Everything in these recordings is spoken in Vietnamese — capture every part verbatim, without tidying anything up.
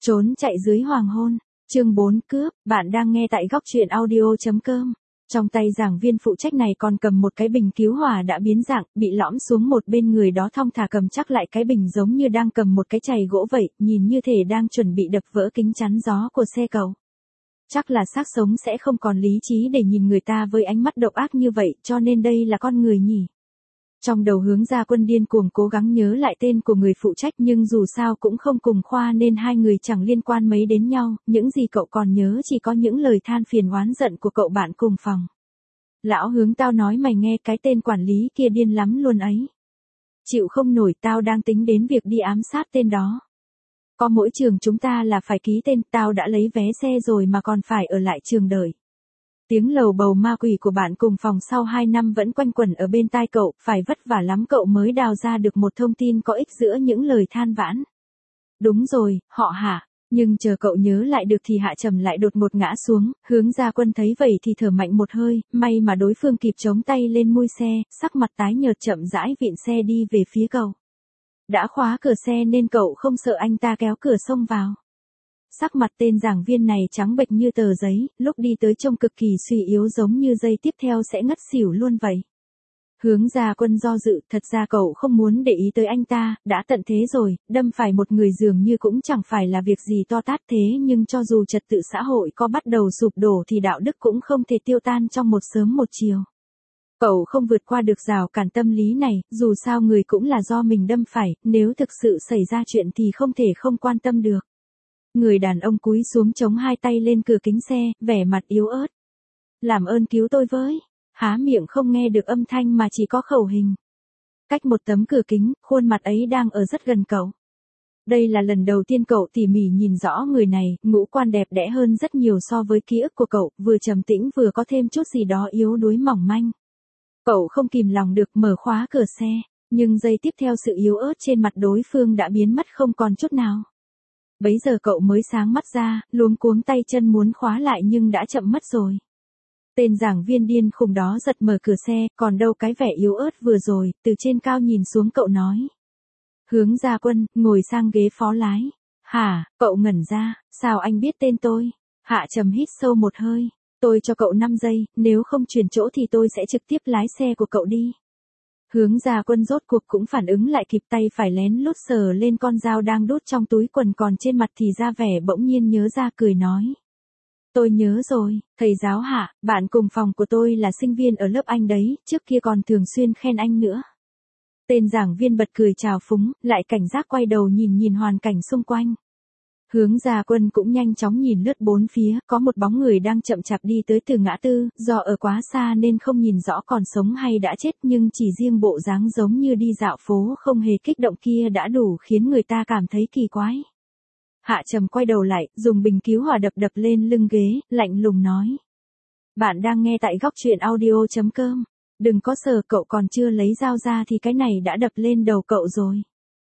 Trốn chạy dưới hoàng hôn, chương bốn cướp, bạn đang nghe tại góc truyện audio.com. Trong tay giảng viên phụ trách này còn cầm một cái bình cứu hỏa đã biến dạng, bị lõm xuống một bên, người đó thong thả cầm chắc lại cái bình giống như đang cầm một cái chày gỗ vậy, nhìn như thể đang chuẩn bị đập vỡ kính chắn gió của xe cậu. Chắc là xác sống sẽ không còn lý trí để nhìn người ta với ánh mắt độc ác như vậy, cho nên đây là con người nhỉ. Trong đầu Hướng Gia Quân điên cuồng cố gắng nhớ lại tên của người phụ trách, nhưng dù sao cũng không cùng khoa nên hai người chẳng liên quan mấy đến nhau, những gì cậu còn nhớ chỉ có những lời than phiền oán giận của cậu bạn cùng phòng. Lão Hướng, tao nói mày nghe, cái tên quản lý kia điên lắm luôn ấy. Chịu không nổi, tao đang tính đến việc đi ám sát tên đó. Có mỗi trường chúng ta là phải ký tên, tao đã lấy vé xe rồi mà còn phải ở lại trường đợi. Tiếng lầu bầu ma quỷ của bạn cùng phòng sau hai năm vẫn quanh quẩn ở bên tai cậu, phải vất vả lắm cậu mới đào ra được một thông tin có ích giữa những lời than vãn. Đúng rồi, họ Hạ. Nhưng chờ cậu nhớ lại được thì Hạ Trầm lại đột ngột ngã xuống. Hướng Gia Quân thấy vậy thì thở mạnh một hơi, may mà đối phương kịp chống tay lên mui xe, sắc mặt tái nhợt chậm rãi vịn xe đi về phía cậu. Đã khóa cửa xe nên cậu không sợ anh ta kéo cửa xông vào. Sắc mặt tên giảng viên này trắng bệch như tờ giấy, lúc đi tới trông cực kỳ suy yếu, giống như giây tiếp theo sẽ ngất xỉu luôn vậy. Hướng Gia Quân do dự, thật ra cậu không muốn để ý tới anh ta, đã tận thế rồi, đâm phải một người dường như cũng chẳng phải là việc gì to tát thế, nhưng cho dù trật tự xã hội có bắt đầu sụp đổ thì đạo đức cũng không thể tiêu tan trong một sớm một chiều. Cậu không vượt qua được rào cản tâm lý này, dù sao người cũng là do mình đâm phải, nếu thực sự xảy ra chuyện thì không thể không quan tâm được. Người đàn ông cúi xuống chống hai tay lên cửa kính xe, vẻ mặt yếu ớt. Làm ơn cứu tôi với. Há miệng không nghe được âm thanh mà chỉ có khẩu hình. Cách một tấm cửa kính, khuôn mặt ấy đang ở rất gần cậu. Đây là lần đầu tiên cậu tỉ mỉ nhìn rõ người này, ngũ quan đẹp đẽ hơn rất nhiều so với ký ức của cậu, vừa trầm tĩnh vừa có thêm chút gì đó yếu đuối mỏng manh. Cậu không kìm lòng được mở khóa cửa xe, nhưng giây tiếp theo sự yếu ớt trên mặt đối phương đã biến mất không còn chút nào. Bấy giờ cậu mới sáng mắt ra, luống cuống tay chân muốn khóa lại nhưng đã chậm mất rồi. Tên giảng viên điên khùng đó giật mở cửa xe, còn đâu cái vẻ yếu ớt vừa rồi, từ trên cao nhìn xuống cậu nói. Hướng Gia Quân, ngồi sang ghế phó lái. Hả, cậu ngẩn ra, sao anh biết tên tôi? Hạ Trầm hít sâu một hơi. Tôi cho cậu năm giây, nếu không chuyển chỗ thì tôi sẽ trực tiếp lái xe của cậu đi. Hướng Gia Quân rốt cuộc cũng phản ứng lại kịp, tay phải lén lút sờ lên con dao đang đút trong túi quần, còn trên mặt thì ra vẻ bỗng nhiên nhớ ra, cười nói. Tôi nhớ rồi, thầy giáo Hạ, bạn cùng phòng của tôi là sinh viên ở lớp anh đấy, trước kia còn thường xuyên khen anh nữa. Tên giảng viên bật cười trào phúng, lại cảnh giác quay đầu nhìn nhìn hoàn cảnh xung quanh. Hướng Gia Quân cũng nhanh chóng nhìn lướt bốn phía, có một bóng người đang chậm chạp đi tới từ ngã tư, do ở quá xa nên không nhìn rõ còn sống hay đã chết, nhưng chỉ riêng bộ dáng giống như đi dạo phố không hề kích động kia đã đủ khiến người ta cảm thấy kỳ quái. Hạ Trầm quay đầu lại, dùng bình cứu hỏa đập đập lên lưng ghế, lạnh lùng nói. Bạn đang nghe tại góc truyện audio.com. Đừng có sờ, cậu còn chưa lấy dao ra thì cái này đã đập lên đầu cậu rồi.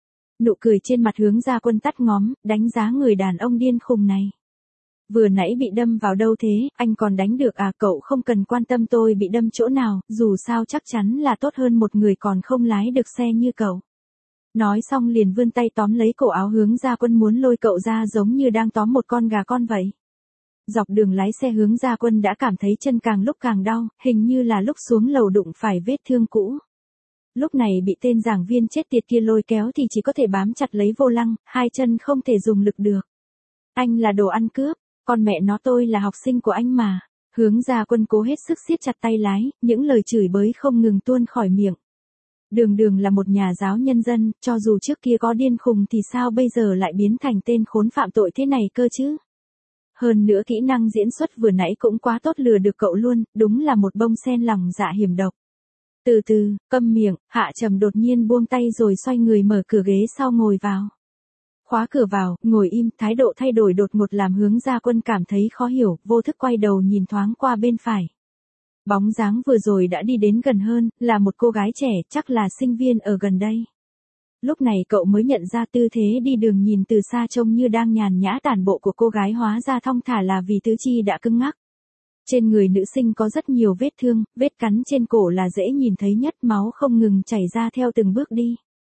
Nụ cười trên mặt Hướng Gia Quân tắt ngóm, đánh giá người đàn ông điên khùng này. Vừa nãy bị đâm vào đâu thế, anh còn đánh được à? Cậu không cần quan tâm tôi bị đâm chỗ nào, dù sao chắc chắn là tốt hơn một người còn không lái được xe như cậu. Nói xong liền vươn tay tóm lấy cổ áo Hướng Gia Quân, muốn lôi cậu ra giống như đang tóm một con gà con vậy. Dọc đường lái xe Hướng Gia Quân đã cảm thấy chân càng lúc càng đau, hình như là lúc xuống lầu đụng phải vết thương cũ. Lúc này bị tên giảng viên chết tiệt kia lôi kéo thì chỉ có thể bám chặt lấy vô lăng, hai chân không thể dùng lực được. Anh là đồ ăn cướp, con mẹ nó, tôi là học sinh của anh mà. Hướng Gia Quân cố hết sức siết chặt tay lái, những lời chửi bới không ngừng tuôn khỏi miệng. Đường đường là một nhà giáo nhân dân, cho dù trước kia có điên khùng thì sao bây giờ lại biến thành tên khốn phạm tội thế này cơ chứ? Hơn nữa kỹ năng diễn xuất vừa nãy cũng quá tốt, lừa được cậu luôn, đúng là một bông sen lòng dạ hiểm độc. Từ từ, câm miệng, Hạ Trầm đột nhiên buông tay rồi xoay người mở cửa ghế sau ngồi vào. Khóa cửa vào, ngồi im, thái độ thay đổi đột ngột làm Hướng Gia Quân cảm thấy khó hiểu, vô thức quay đầu nhìn thoáng qua bên phải. Bóng dáng vừa rồi đã đi đến gần hơn, là một cô gái trẻ, chắc là sinh viên ở gần đây. Lúc này cậu mới nhận ra tư thế đi đường nhìn từ xa trông như đang nhàn nhã tản bộ của cô gái hóa ra thong thả là vì tứ chi đã cứng ngắc. Trên người nữ sinh có rất nhiều vết thương, vết cắn trên cổ là dễ nhìn thấy nhất, máu không ngừng chảy ra theo từng bước đi.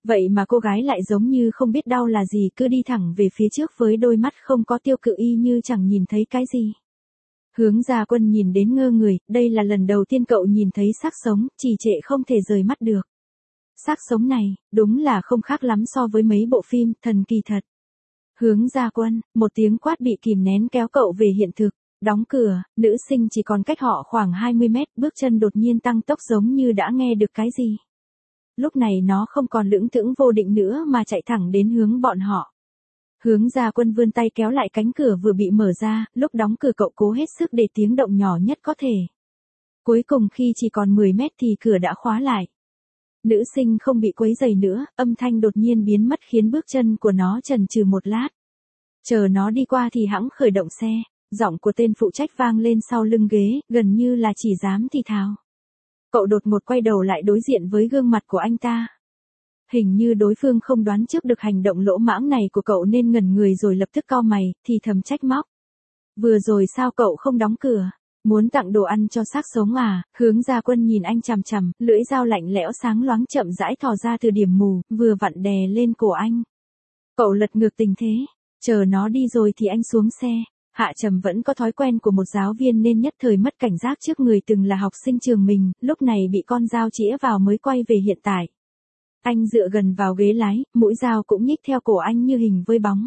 Vậy mà cô gái lại giống như không biết đau là gì, cứ đi thẳng về phía trước với đôi mắt không có tiêu cự y như chẳng nhìn thấy cái gì. Hướng Gia Quân nhìn đến ngơ người, đây là lần đầu tiên cậu nhìn thấy xác sống, trì trệ không thể rời mắt được. Xác sống này, đúng là không khác lắm so với mấy bộ phim, thần kỳ thật. Hướng Gia Quân, một tiếng quát bị kìm nén kéo cậu về hiện thực. Đóng cửa, nữ sinh chỉ còn cách họ khoảng hai mươi mét, bước chân đột nhiên tăng tốc giống như đã nghe được cái gì. Lúc này nó không còn lững thững vô định nữa mà chạy thẳng đến hướng bọn họ. Hướng Gia Quân vươn tay kéo lại cánh cửa vừa bị mở ra, lúc đóng cửa cậu cố hết sức để tiếng động nhỏ nhất có thể. Cuối cùng khi chỉ còn mười mét thì cửa đã khóa lại. Nữ sinh không bị quấy rầy nữa, âm thanh đột nhiên biến mất khiến bước chân của nó chần chừ một lát. Chờ nó đi qua thì hẵng khởi động xe, giọng của tên phụ trách vang lên sau lưng ghế, gần như là chỉ dám thì thào. Cậu đột ngột quay đầu lại đối diện với gương mặt của anh ta. Hình như đối phương không đoán trước được hành động lỗ mãng này của cậu nên ngẩn người rồi lập tức cau mày, thì thầm trách móc. Vừa rồi sao cậu không đóng cửa? Muốn tặng đồ ăn cho xác sống à? Hướng Gia Quân nhìn anh chằm chằm, lưỡi dao lạnh lẽo sáng loáng chậm rãi thò ra từ điểm mù, vừa vặn đè lên cổ anh. Cậu lật ngược tình thế, chờ nó đi rồi thì anh xuống xe. Hạ Trầm vẫn có thói quen của một giáo viên nên nhất thời mất cảnh giác trước người từng là học sinh trường mình, lúc này bị con dao chĩa vào mới quay về hiện tại. Anh dựa gần vào ghế lái, mũi dao cũng nhích theo cổ anh như hình với bóng.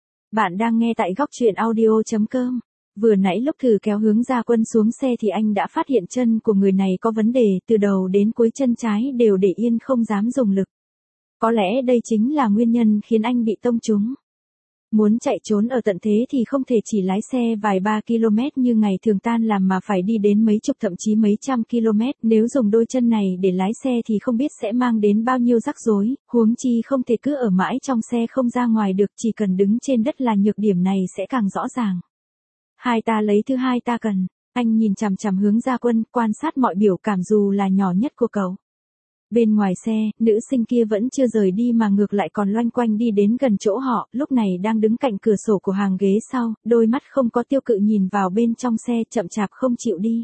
Bạn đang nghe tại góc truyện audio chấm com. Vừa nãy lúc thử kéo Hướng Gia Quân xuống xe thì anh đã phát hiện chân của người này có vấn đề, từ đầu đến cuối chân trái đều để yên không dám dùng lực. Có lẽ đây chính là nguyên nhân khiến anh bị tông trúng. Muốn chạy trốn ở tận thế thì không thể chỉ lái xe vài ba km như ngày thường tan làm mà phải đi đến mấy chục thậm chí mấy trăm km, nếu dùng đôi chân này để lái xe thì không biết sẽ mang đến bao nhiêu rắc rối, huống chi không thể cứ ở mãi trong xe không ra ngoài được, chỉ cần đứng trên đất là nhược điểm này sẽ càng rõ ràng. Hai ta lấy thứ hai ta cần, anh nhìn chằm chằm Hướng Gia Quân, quan sát mọi biểu cảm dù là nhỏ nhất của cậu. Bên ngoài xe, nữ sinh kia vẫn chưa rời đi mà ngược lại còn loanh quanh đi đến gần chỗ họ, lúc này đang đứng cạnh cửa sổ của hàng ghế sau, đôi mắt không có tiêu cự nhìn vào bên trong xe chậm chạp không chịu đi.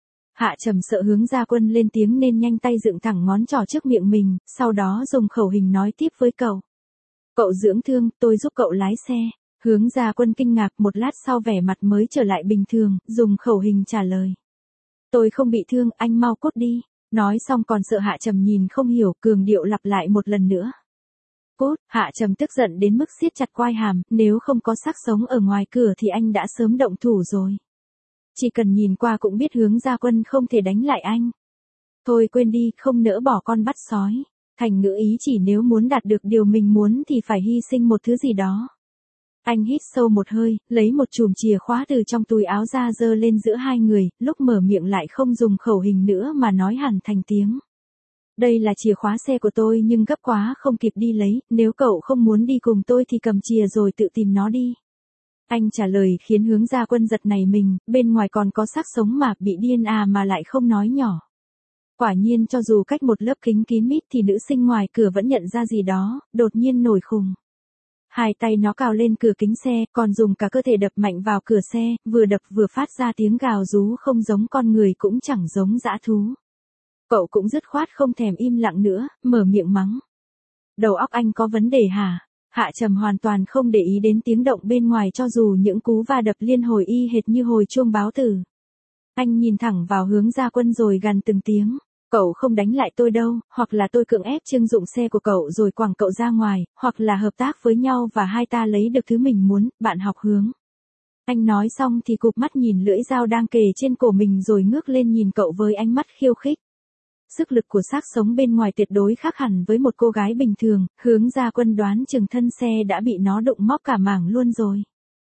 Hạ Trầm sợ Hướng Gia Quân lên tiếng nên nhanh tay dựng thẳng ngón trỏ trước miệng mình, sau đó dùng khẩu hình nói tiếp với cậu. Cậu dưỡng thương, tôi giúp cậu lái xe. Hướng Gia Quân kinh ngạc, một lát sau vẻ mặt mới trở lại bình thường, dùng khẩu hình trả lời. Tôi không bị thương, anh mau cút đi. Nói xong còn sợ Hạ Trầm nhìn không hiểu, cường điệu lặp lại một lần nữa. Cút, Hạ Trầm tức giận đến mức siết chặt quai hàm, nếu không có xác sống ở ngoài cửa thì anh đã sớm động thủ rồi. Chỉ cần nhìn qua cũng biết Hướng Gia Quân không thể đánh lại anh. Thôi quên đi, không nỡ bỏ con bắt sói. Thành ngữ ý chỉ nếu muốn đạt được điều mình muốn thì phải hy sinh một thứ gì đó. Anh hít sâu một hơi, lấy một chùm chìa khóa từ trong túi áo ra giơ lên giữa hai người, lúc mở miệng lại không dùng khẩu hình nữa mà nói hẳn thành tiếng. Đây là chìa khóa xe của tôi nhưng gấp quá không kịp đi lấy, nếu cậu không muốn đi cùng tôi thì cầm chìa rồi tự tìm nó đi. Anh trả lời khiến Hướng Gia Quân giật nảy mình, bên ngoài còn có xác sống mà, bị điên à mà lại không nói nhỏ. Quả nhiên cho dù cách một lớp kính kín mít thì nữ sinh ngoài cửa vẫn nhận ra gì đó, đột nhiên nổi khùng. Hai tay nó cào lên cửa kính xe, còn dùng cả cơ thể đập mạnh vào cửa xe, vừa đập vừa phát ra tiếng gào rú không giống con người cũng chẳng giống dã thú. Cậu cũng dứt khoát không thèm im lặng nữa, mở miệng mắng. Đầu óc anh có vấn đề hả? Hạ Trầm hoàn toàn không để ý đến tiếng động bên ngoài cho dù những cú va đập liên hồi y hệt như hồi chuông báo tử. Anh nhìn thẳng vào Hướng Gia Quân rồi gằn từng tiếng. Cậu không đánh lại tôi đâu, hoặc là tôi cưỡng ép trưng dụng xe của cậu rồi quẳng cậu ra ngoài, hoặc là hợp tác với nhau và hai ta lấy được thứ mình muốn, bạn học Hướng. Anh nói xong thì cụp mắt nhìn lưỡi dao đang kề trên cổ mình rồi ngước lên nhìn cậu với ánh mắt khiêu khích. Sức lực của xác sống bên ngoài tuyệt đối khác hẳn với một cô gái bình thường, Hướng Gia Quân đoán chừng thân xe đã bị nó đụng móc cả mảng luôn rồi.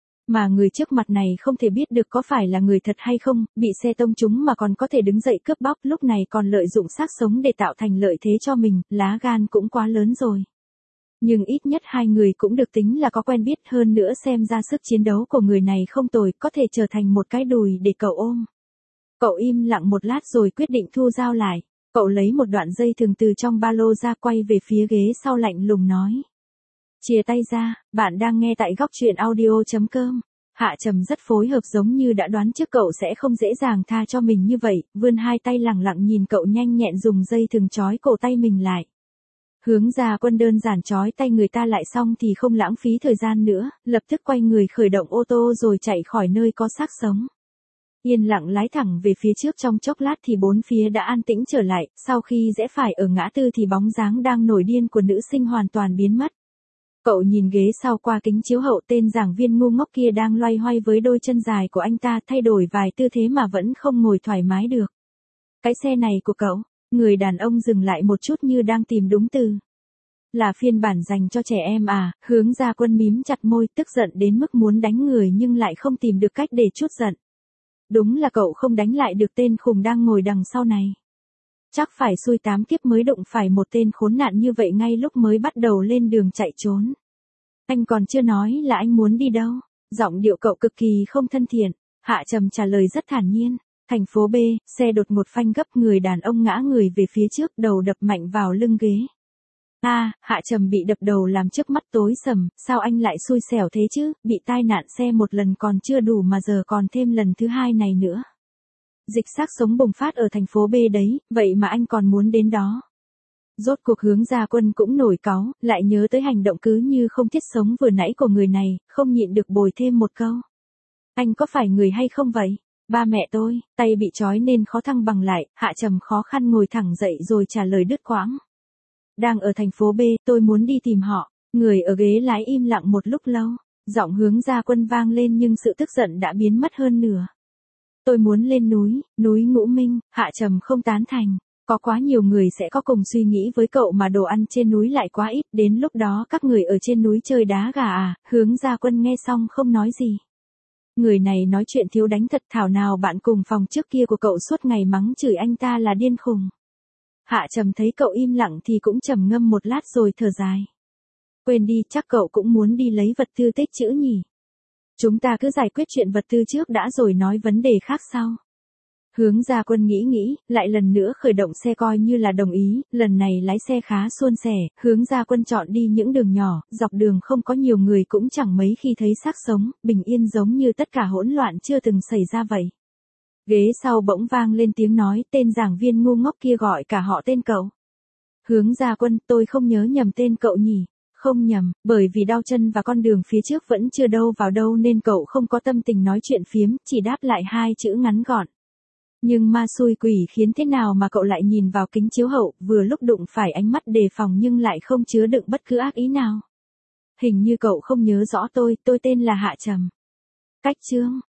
Mà người trước mặt này không thể biết được có phải là người thật hay không, bị xe tông trúng mà còn có thể đứng dậy cướp bóc, lúc này còn lợi dụng xác sống để tạo thành lợi thế cho mình, lá gan cũng quá lớn rồi. Nhưng ít nhất hai người cũng được tính là có quen biết, hơn nữa xem ra sức chiến đấu của người này không tồi, có thể trở thành một cái đùi để cậu ôm. Cậu im lặng một lát rồi quyết định thu dao lại. Cậu lấy một đoạn dây thừng từ trong ba lô ra, quay về phía ghế sau lạnh lùng nói. Chia tay ra, bạn đang nghe tại góc truyện audio chấm com. Hạ Trầm rất phối hợp, giống như đã đoán trước cậu sẽ không dễ dàng tha cho mình như vậy, vươn hai tay lẳng lặng nhìn cậu nhanh nhẹn dùng dây thừng trói cổ tay mình lại. Hướng Gia Quân đơn giản trói tay người ta lại xong thì không lãng phí thời gian nữa, lập tức quay người khởi động ô tô rồi chạy khỏi nơi có xác sống. Yên lặng lái thẳng về phía trước, trong chốc lát thì bốn phía đã an tĩnh trở lại, sau khi rẽ phải ở ngã tư thì bóng dáng đang nổi điên của nữ sinh hoàn toàn biến mất. Cậu nhìn ghế sau qua kính chiếu hậu, tên giảng viên ngu ngốc kia đang loay hoay với đôi chân dài của anh ta, thay đổi vài tư thế mà vẫn không ngồi thoải mái được. Cái xe này của cậu, người đàn ông dừng lại một chút như đang tìm đúng từ. Là phiên bản dành cho trẻ em à? Hướng Gia Quân mím chặt môi, tức giận đến mức muốn đánh người nhưng lại không tìm được cách để trút giận. Đúng là cậu không đánh lại được tên khùng đang ngồi đằng sau này. Chắc phải xui tám kiếp mới đụng phải một tên khốn nạn như vậy ngay lúc mới bắt đầu lên đường chạy trốn. Anh còn chưa nói là anh muốn đi đâu. Giọng điệu cậu cực kỳ không thân thiện. Hạ Trầm trả lời rất thản nhiên. Thành phố B, xe đột ngột phanh gấp, người đàn ông ngã người về phía trước, đầu đập mạnh vào lưng ghế. A, à, Hạ Trầm bị đập đầu làm trước mắt tối sầm, sao anh lại xui xẻo thế chứ, bị tai nạn xe một lần còn chưa đủ mà giờ còn thêm lần thứ hai này nữa. Dịch xác sống bùng phát ở thành phố B đấy, vậy mà anh còn muốn đến đó. Rốt cuộc Hướng Gia Quân cũng nổi cáu, lại nhớ tới hành động cứ như không thiết sống vừa nãy của người này, không nhịn được bồi thêm một câu. Anh có phải người hay không vậy? Ba mẹ tôi, tay bị trói nên khó thăng bằng lại, Hạ Trầm khó khăn ngồi thẳng dậy rồi trả lời đứt quãng. Đang ở thành phố B, tôi muốn đi tìm họ. Người ở ghế lái im lặng một lúc lâu, giọng Hướng Gia Quân vang lên nhưng sự tức giận đã biến mất hơn nửa. Tôi muốn lên núi, núi Ngũ Minh. Hạ Trầm không tán thành. Có quá nhiều người sẽ có cùng suy nghĩ với cậu mà đồ ăn trên núi lại quá ít, đến lúc đó các người ở trên núi chơi đá gà à? Hướng Gia Quân nghe xong không nói gì. Người này nói chuyện thiếu đánh thật, thảo nào bạn cùng phòng trước kia của cậu suốt ngày mắng chửi anh ta là điên khùng. Hạ Trầm thấy cậu im lặng thì cũng trầm ngâm một lát rồi thở dài. Quên đi, chắc cậu cũng muốn đi lấy vật tư tích trữ nhỉ. Chúng ta cứ giải quyết chuyện vật tư trước đã rồi nói vấn đề khác sau. Hướng Gia Quân nghĩ nghĩ, lại lần nữa khởi động xe coi như là đồng ý, lần này lái xe khá suôn sẻ, Hướng Gia Quân chọn đi những đường nhỏ, dọc đường không có nhiều người cũng chẳng mấy khi thấy xác sống, bình yên giống như tất cả hỗn loạn chưa từng xảy ra vậy. Ghế sau bỗng vang lên tiếng nói, tên giảng viên ngu ngốc kia gọi cả họ tên cậu. Hướng Gia Quân, tôi không nhớ nhầm tên cậu nhỉ? Không nhầm, bởi vì đau chân và con đường phía trước vẫn chưa đâu vào đâu nên cậu không có tâm tình nói chuyện phiếm, chỉ đáp lại hai chữ ngắn gọn. Nhưng ma xui quỷ khiến thế nào mà cậu lại nhìn vào kính chiếu hậu, vừa lúc đụng phải ánh mắt đề phòng nhưng lại không chứa đựng bất cứ ác ý nào. Hình như cậu không nhớ rõ tôi, tôi tên là Hạ Trầm. Cách chương.